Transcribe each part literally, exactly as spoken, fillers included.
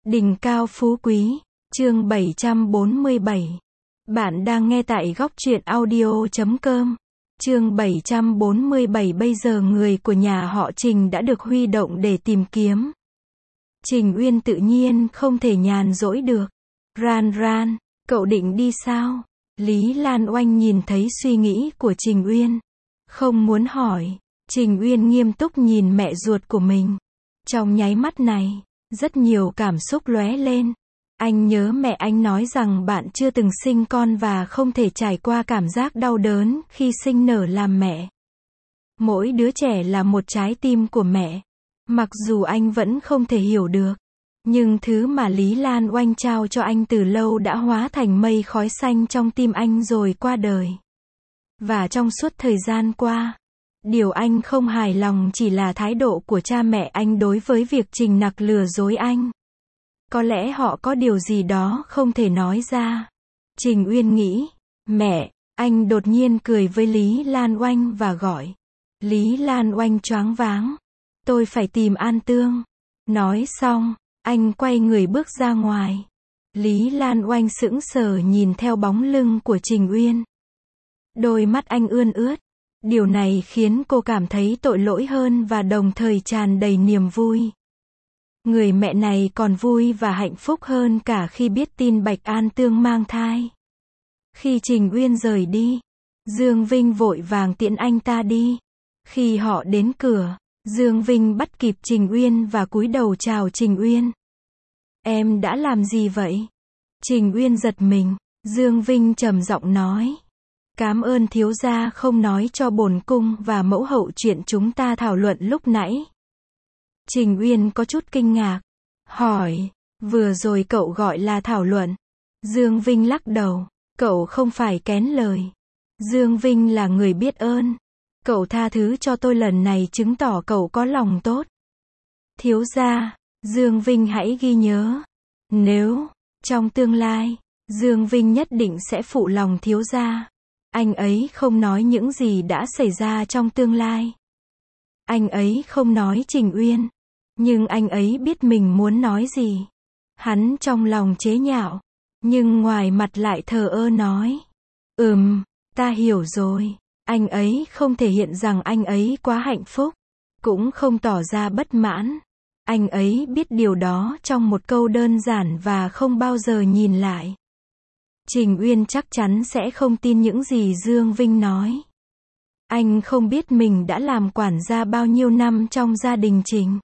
Đỉnh cao phú quý, chương bảy trăm bốn mươi bảy. Bạn đang nghe tại góc truyện audio chấm com. Chương bảy trăm bốn mươi bảy. Bây giờ người của nhà họ Trình đã được huy động để tìm kiếm. Trình Uyên tự nhiên không thể nhàn rỗi được. Ran Ran, cậu định đi sao? Lý Lan Oanh nhìn thấy suy nghĩ của Trình Uyên. Không muốn hỏi. Trình Uyên nghiêm túc nhìn mẹ ruột của mình. Trong nháy mắt này, rất nhiều cảm xúc lóe lên. Anh nhớ mẹ anh nói rằng bạn chưa từng sinh con và không thể trải qua cảm giác đau đớn khi sinh nở làm mẹ. Mỗi đứa trẻ là một trái tim của mẹ. Mặc dù anh vẫn không thể hiểu được, nhưng thứ mà Lý Lan Oanh trao cho anh từ lâu đã hóa thành mây khói xanh trong tim anh rồi qua đời. Và trong suốt thời gian qua, điều anh không hài lòng chỉ là thái độ của cha mẹ anh đối với việc Trình Nặc lừa dối anh. Có lẽ họ có điều gì đó không thể nói ra. Trình Uyên nghĩ, mẹ, anh đột nhiên cười với Lý Lan Oanh và gọi. Lý Lan Oanh choáng váng. Tôi phải tìm An Tương. Nói xong, anh quay người bước ra ngoài. Lý Lan Oanh sững sờ nhìn theo bóng lưng của Trình Uyên. Đôi mắt anh ươn ướt. Điều này khiến cô cảm thấy tội lỗi hơn và đồng thời tràn đầy niềm vui. Người mẹ này còn vui và hạnh phúc hơn cả khi biết tin Bạch An Tương mang thai. Khi Trình Uyên rời đi, Dương Vinh vội vàng tiễn anh ta đi. Khi họ đến cửa, Dương Vinh bắt kịp Trình Uyên và cúi đầu chào Trình Uyên. Em đã làm gì vậy? Trình Uyên giật mình. Dương Vinh trầm giọng nói. Cảm ơn thiếu gia không nói cho bổn cung và mẫu hậu chuyện chúng ta thảo luận lúc nãy. Trình Uyên có chút kinh ngạc. Hỏi, vừa rồi cậu gọi là thảo luận. Dương Vinh lắc đầu. Cậu không phải kén lời. Dương Vinh là người biết ơn. Cậu tha thứ cho tôi lần này chứng tỏ cậu có lòng tốt. Thiếu gia, Dương Vinh hãy ghi nhớ. Nếu, trong tương lai, Dương Vinh nhất định sẽ phụ lòng thiếu gia. Anh ấy không nói những gì đã xảy ra trong tương lai. Anh ấy không nói Trình Uyên. Nhưng anh ấy biết mình muốn nói gì. Hắn trong lòng chế nhạo. Nhưng ngoài mặt lại thờ ơ nói. Ừm, ta hiểu rồi. Anh ấy không thể hiện rằng anh ấy quá hạnh phúc. Cũng không tỏ ra bất mãn. Anh ấy biết điều đó trong một câu đơn giản và không bao giờ nhìn lại. Trình Uyên chắc chắn sẽ không tin những gì Dương Vinh nói. Anh không biết mình đã làm quản gia bao nhiêu năm trong gia đình Trình.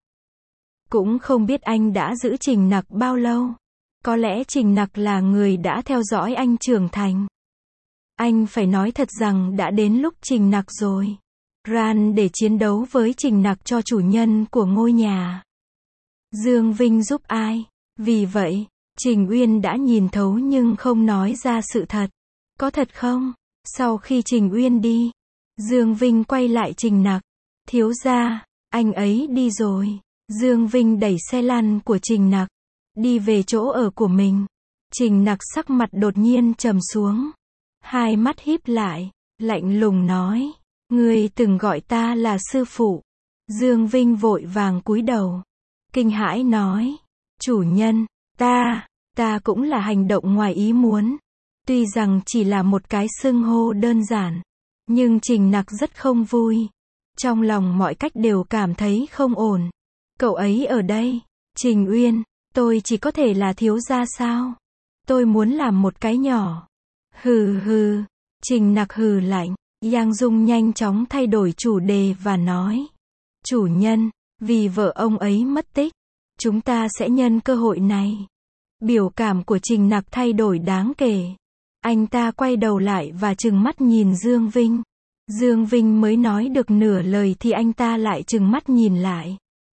Cũng không biết anh đã giữ Trình Nặc bao lâu. Có lẽ Trình Nặc là người đã theo dõi anh trưởng thành. Anh phải nói thật rằng đã đến lúc Trình Nặc rồi. Ran để chiến đấu với Trình Nặc cho chủ nhân của ngôi nhà. Dương Vinh giúp ai? Vì vậy, Trình Uyên đã nhìn thấu nhưng không nói ra sự thật. Có thật không? Sau khi Trình Uyên đi, Dương Vinh quay lại Trình Nặc. Thiếu gia, anh ấy đi rồi. Dương Vinh đẩy xe lăn của Trình Nặc, đi về chỗ ở của mình. Trình Nặc sắc mặt đột nhiên trầm xuống. Hai mắt híp lại, lạnh lùng nói. Ngươi từng gọi ta là sư phụ. Dương Vinh vội vàng cúi đầu. Kinh hãi nói. Chủ nhân, ta, ta cũng là hành động ngoài ý muốn. Tuy rằng chỉ là một cái xưng hô đơn giản. Nhưng Trình Nặc rất không vui. Trong lòng mọi cách đều cảm thấy không ổn. Cậu ấy ở đây. Trình Uyên, tôi chỉ có thể là thiếu gia sao? Tôi muốn làm một cái nhỏ. Hừ hừ. Trình Nặc hừ lạnh. Giang Dung nhanh chóng thay đổi chủ đề và nói. Chủ nhân, vì vợ ông ấy mất tích, chúng ta sẽ nhân cơ hội này. Biểu cảm của Trình Nặc thay đổi đáng kể. Anh ta quay đầu lại và trừng mắt nhìn Dương Vinh. Dương Vinh mới nói được nửa lời thì anh ta lại trừng mắt nhìn lại.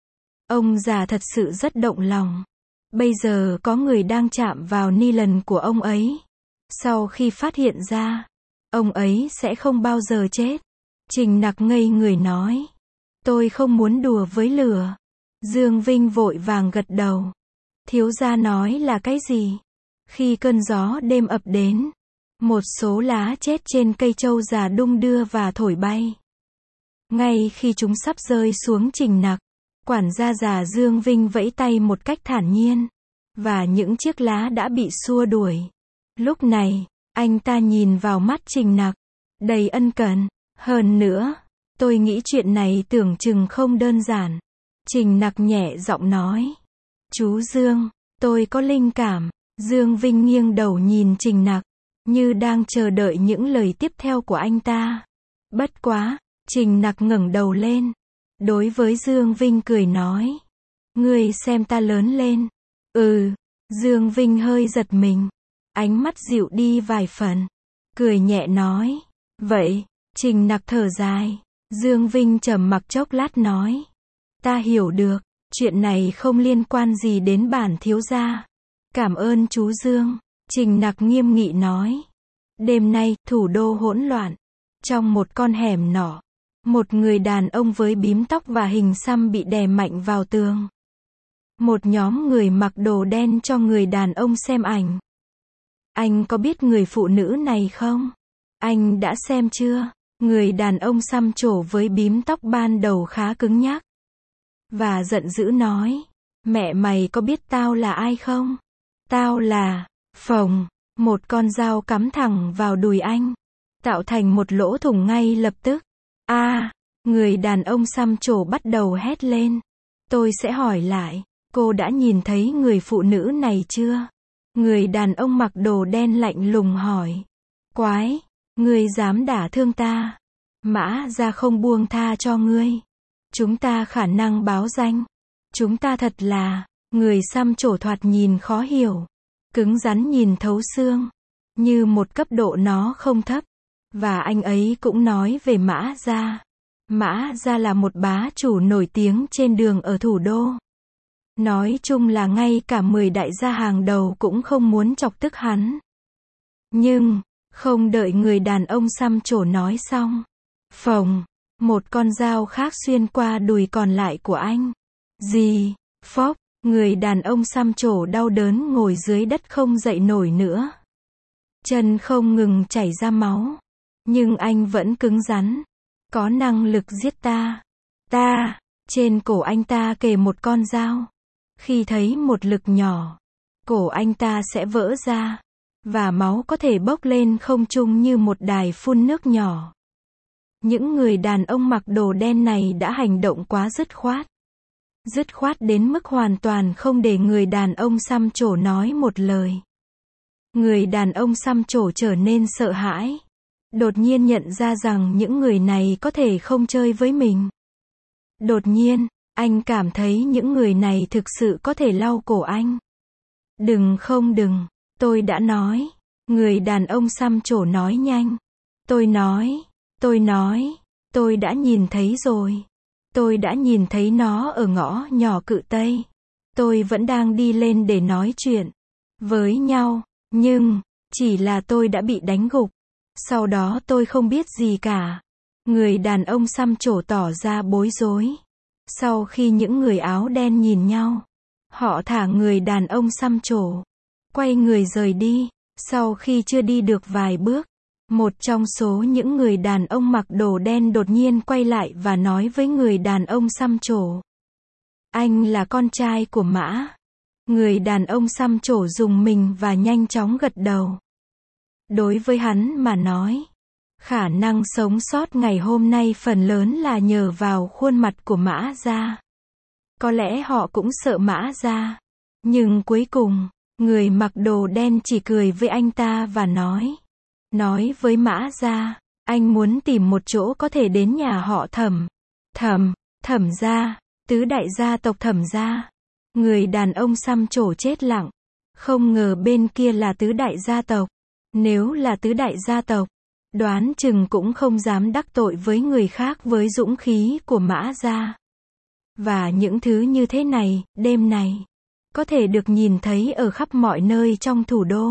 Ông già thật sự rất động lòng. Bây giờ có người đang chạm vào ni lần của ông ấy. Sau khi phát hiện ra, ông ấy sẽ không bao giờ chết. Trình Nặc ngây người nói. Tôi không muốn đùa với lửa. Dương Vinh vội vàng gật đầu. Thiếu gia nói là cái gì? Khi cơn gió đêm ập đến, một số lá chết trên cây trâu già đung đưa và thổi bay. Ngay khi chúng sắp rơi xuống Trình Nặc, quản gia già Dương Vinh vẫy tay một cách thản nhiên. và những chiếc lá đã bị xua đuổi. Lúc này, anh ta nhìn vào mắt Trình Nặc, đầy ân cần. Hơn nữa, tôi nghĩ chuyện này tưởng chừng không đơn giản. Trình Nặc nhẹ giọng nói. Chú Dương, tôi có linh cảm. Dương Vinh nghiêng đầu nhìn Trình Nặc, như đang chờ đợi những lời tiếp theo của anh ta. Bất quá, Trình Nặc ngẩng đầu lên. Đối với Dương Vinh cười nói. Ngươi xem ta lớn lên. Ừ, Dương Vinh hơi giật mình. Ánh mắt dịu đi vài phần. Cười nhẹ nói. Vậy, Trình Nặc thở dài. Dương Vinh trầm mặc chốc lát nói. Ta hiểu được, chuyện này không liên quan gì đến bản thiếu gia. Cảm ơn chú Dương. Trình Nặc nghiêm nghị nói. Đêm nay, thủ đô hỗn loạn. Trong một con hẻm nhỏ, một người đàn ông với bím tóc và hình xăm bị đè mạnh vào tường. Một nhóm người mặc đồ đen cho người đàn ông xem ảnh. Anh có biết người phụ nữ này không? Anh đã xem chưa? Người đàn ông xăm trổ với bím tóc ban đầu khá cứng nhắc. Và giận dữ nói. Mẹ mày có biết tao là ai không? Tao là... Phồng. Một con dao cắm thẳng vào đùi anh. Tạo thành một lỗ thủng ngay lập tức. A, à, người đàn ông xăm trổ bắt đầu hét lên. Tôi sẽ hỏi lại. Cô đã nhìn thấy người phụ nữ này chưa? Người đàn ông mặc đồ đen lạnh lùng hỏi. Quái, ngươi dám đả thương ta? Mã Gia không buông tha cho ngươi. Chúng ta khả năng báo danh. Chúng ta thật là, người xăm trổ thoạt nhìn khó hiểu. Cứng rắn nhìn thấu xương. Như một cấp độ nó không thấp. Và anh ấy cũng nói về Mã Gia. Mã Gia là một bá chủ nổi tiếng trên đường ở thủ đô. Nói chung là ngay cả mười đại gia hàng đầu cũng không muốn chọc tức hắn. Nhưng, không đợi người đàn ông xăm trổ nói xong. Phồng, một con dao khác xuyên qua đùi còn lại của anh. Gì? Phốc, người đàn ông xăm trổ đau đớn ngồi dưới đất không dậy nổi nữa. Chân không ngừng chảy ra máu. Nhưng anh vẫn cứng rắn. Có năng lực giết ta. Ta, trên cổ anh ta kề một con dao. Khi thấy một lực nhỏ, cổ anh ta sẽ vỡ ra. Và máu có thể bốc lên không trung như một đài phun nước nhỏ. Những người đàn ông mặc đồ đen này đã hành động quá dứt khoát. Dứt khoát đến mức hoàn toàn không để người đàn ông xăm trổ nói một lời. Người đàn ông xăm trổ trở nên sợ hãi. Đột nhiên nhận ra rằng những người này có thể không chơi với mình. Đột nhiên, anh cảm thấy những người này thực sự có thể lau cổ anh. Đừng không đừng, tôi đã nói. Người đàn ông xăm trổ nói nhanh. Tôi nói, tôi nói, tôi đã nhìn thấy rồi. Tôi đã nhìn thấy nó ở ngõ nhỏ Cự Tây. Tôi vẫn đang đi lên để nói chuyện với nhau, nhưng, chỉ là tôi đã bị đánh gục. Sau đó tôi không biết gì cả. Người đàn ông xăm trổ tỏ ra bối rối. Sau khi những người áo đen nhìn nhau, họ thả người đàn ông xăm trổ, quay người rời đi. Sau khi chưa đi được vài bước, một trong số những người đàn ông mặc đồ đen đột nhiên quay lại và nói với người đàn ông xăm trổ. Anh là con trai của Mã. Người đàn ông xăm trổ rùng mình và nhanh chóng gật đầu. Đối với hắn mà nói, khả năng sống sót ngày hôm nay phần lớn là nhờ vào khuôn mặt của Mã Gia. Có lẽ họ cũng sợ Mã Gia. Nhưng cuối cùng, người mặc đồ đen chỉ cười với anh ta và nói. Nói với Mã Gia, anh muốn tìm một chỗ có thể đến nhà họ Thẩm. Thẩm, Thẩm gia, tứ đại gia tộc Thẩm gia. Người đàn ông xăm trổ chết lặng. Không ngờ bên kia là tứ đại gia tộc. Nếu là tứ đại gia tộc, đoán chừng cũng không dám đắc tội với người khác với dũng khí của Mã Gia. Và những thứ như thế này, đêm này, có thể được nhìn thấy ở khắp mọi nơi trong thủ đô.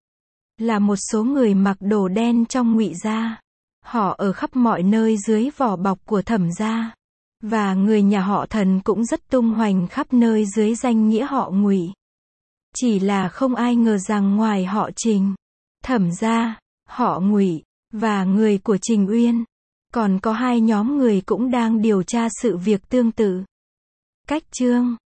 Là một số người mặc đồ đen trong Ngụy gia. Họ ở khắp mọi nơi dưới vỏ bọc của Thẩm gia. Và người nhà họ Thần cũng rất tung hoành khắp nơi dưới danh nghĩa họ Ngụy. Chỉ là không ai ngờ rằng ngoài họ Trình, Thẩm gia, họ Ngụy, và người của Trình Uyên, còn có hai nhóm người cũng đang điều tra sự việc tương tự. Cách chương